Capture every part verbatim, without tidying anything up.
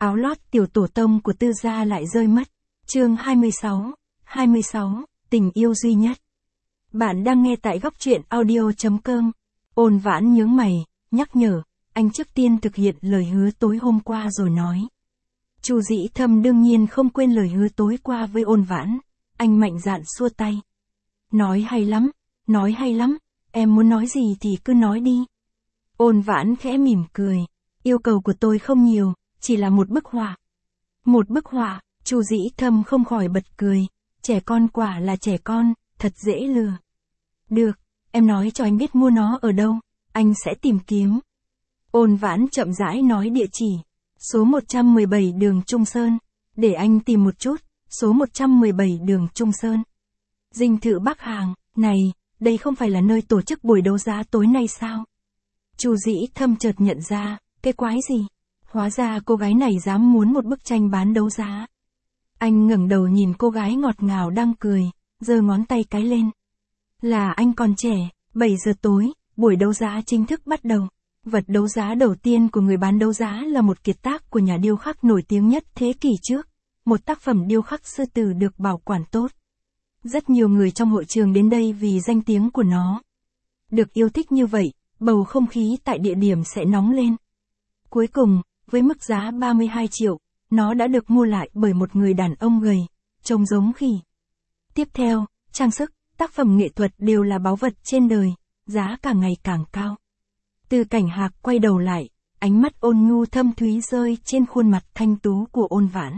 áo lót tiểu tổ tông của Tư gia lại rơi mất. Chương hai mươi sáu, hai mươi sáu, tình yêu duy nhất. Bạn đang nghe tại góc truyện audio chấm com. Ôn Vãn nhướng mày, nhắc nhở, anh trước tiên thực hiện lời hứa tối hôm qua rồi nói. Chu Dĩ Thâm đương nhiên không quên lời hứa tối qua với Ôn Vãn, anh mạnh dạn xua tay. Nói hay lắm, nói hay lắm, em muốn nói gì thì cứ nói đi. Ôn Vãn khẽ mỉm cười, yêu cầu của tôi không nhiều, chỉ là một bức họa. Một bức họa, Chu Dĩ Thâm không khỏi bật cười, trẻ con quả là trẻ con, thật dễ lừa. Được, em nói cho anh biết mua nó ở đâu, anh sẽ tìm kiếm. Ôn Vãn chậm rãi nói địa chỉ, số một trăm mười bảy đường Trung Sơn, để anh tìm một chút, số một trăm mười bảy đường Trung Sơn. Dinh thự Bắc Hàng, này, đây không phải là nơi tổ chức buổi đấu giá tối nay sao? Chu Dĩ Thâm chợt nhận ra, cái quái gì? Hóa ra cô gái này dám muốn một bức tranh bán đấu giá. Anh ngẩng đầu nhìn cô gái ngọt ngào đang cười, giơ ngón tay cái lên. Là anh còn trẻ, bảy giờ tối, buổi đấu giá chính thức bắt đầu. Vật đấu giá đầu tiên của người bán đấu giá là một kiệt tác của nhà điêu khắc nổi tiếng nhất thế kỷ trước. Một tác phẩm điêu khắc sư tử được bảo quản tốt. Rất nhiều người trong hội trường đến đây vì danh tiếng của nó. Được yêu thích như vậy, bầu không khí tại địa điểm sẽ nóng lên. Cuối cùng, với mức giá ba mươi hai triệu, nó đã được mua lại bởi một người đàn ông gầy, trông giống khỉ. Tiếp theo, trang sức, tác phẩm nghệ thuật đều là báu vật trên đời, giá càng ngày càng cao. Từ Cảnh Hạc quay đầu lại, ánh mắt ôn nhu thâm thúy rơi trên khuôn mặt thanh tú của Ôn Vãn.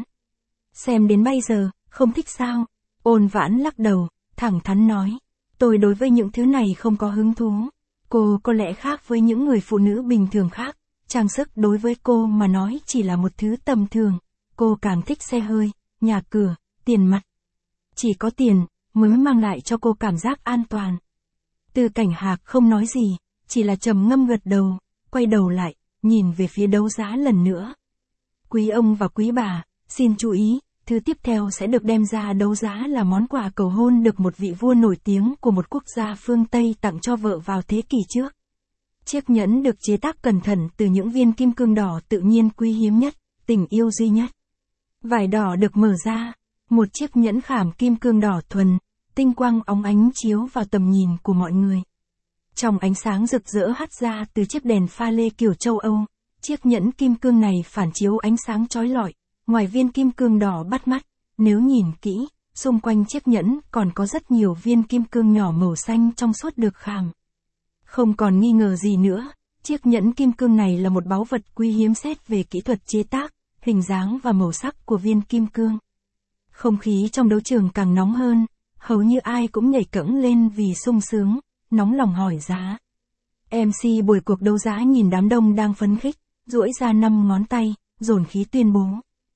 Xem đến bây giờ, không thích sao? Ôn Vãn lắc đầu, thẳng thắn nói, tôi đối với những thứ này không có hứng thú. Cô có lẽ khác với những người phụ nữ bình thường khác, trang sức đối với cô mà nói chỉ là một thứ tầm thường. Cô càng thích xe hơi, nhà cửa, tiền mặt. Chỉ có tiền mới mang lại cho cô cảm giác an toàn. Từ Cảnh Hạc không nói gì, chỉ là trầm ngâm gật đầu, quay đầu lại, nhìn về phía đấu giá lần nữa. Quý ông và quý bà, xin chú ý, thứ tiếp theo sẽ được đem ra đấu giá là món quà cầu hôn được một vị vua nổi tiếng của một quốc gia phương Tây tặng cho vợ vào thế kỷ trước. Chiếc nhẫn được chế tác cẩn thận từ những viên kim cương đỏ tự nhiên quý hiếm nhất, tình yêu duy nhất. Vải đỏ được mở ra, một chiếc nhẫn khảm kim cương đỏ thuần, tinh quang óng ánh chiếu vào tầm nhìn của mọi người. Trong ánh sáng rực rỡ hắt ra từ chiếc đèn pha lê kiểu châu Âu, chiếc nhẫn kim cương này phản chiếu ánh sáng chói lọi, ngoài viên kim cương đỏ bắt mắt, nếu nhìn kỹ, xung quanh chiếc nhẫn còn có rất nhiều viên kim cương nhỏ màu xanh trong suốt được khảm. Không còn nghi ngờ gì nữa, chiếc nhẫn kim cương này là một báu vật quý hiếm xét về kỹ thuật chế tác, hình dáng và màu sắc của viên kim cương. Không khí trong đấu trường càng nóng hơn, hầu như ai cũng nhảy cẫng lên vì sung sướng, nóng lòng hỏi giá. em xê buổi cuộc đấu giá nhìn đám đông đang phấn khích, duỗi ra năm ngón tay, dồn khí tuyên bố.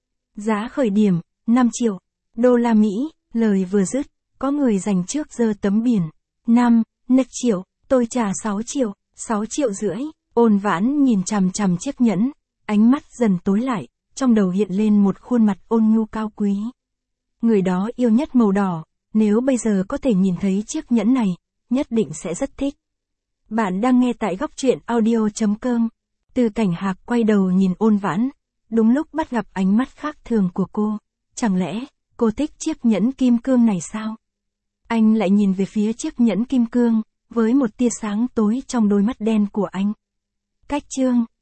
Giá khởi điểm, năm triệu đô la Mỹ, lời vừa dứt, có người giành trước giơ tấm biển. năm, năm triệu, tôi trả sáu triệu, sáu triệu rưỡi. Ôn Vãn nhìn chằm chằm chiếc nhẫn, ánh mắt dần tối lại, trong đầu hiện lên một khuôn mặt ôn nhu cao quý. Người đó yêu nhất màu đỏ, nếu bây giờ có thể nhìn thấy chiếc nhẫn này, nhất định sẽ rất thích. Bạn đang nghe tại góc truyện audio chấm com. Từ Cảnh Hạc quay đầu nhìn Ôn Vãn, đúng lúc bắt gặp ánh mắt khác thường của cô. Chẳng lẽ, cô thích chiếc nhẫn kim cương này sao? Anh lại nhìn về phía chiếc nhẫn kim cương, với một tia sáng tối trong đôi mắt đen của anh. Cách chương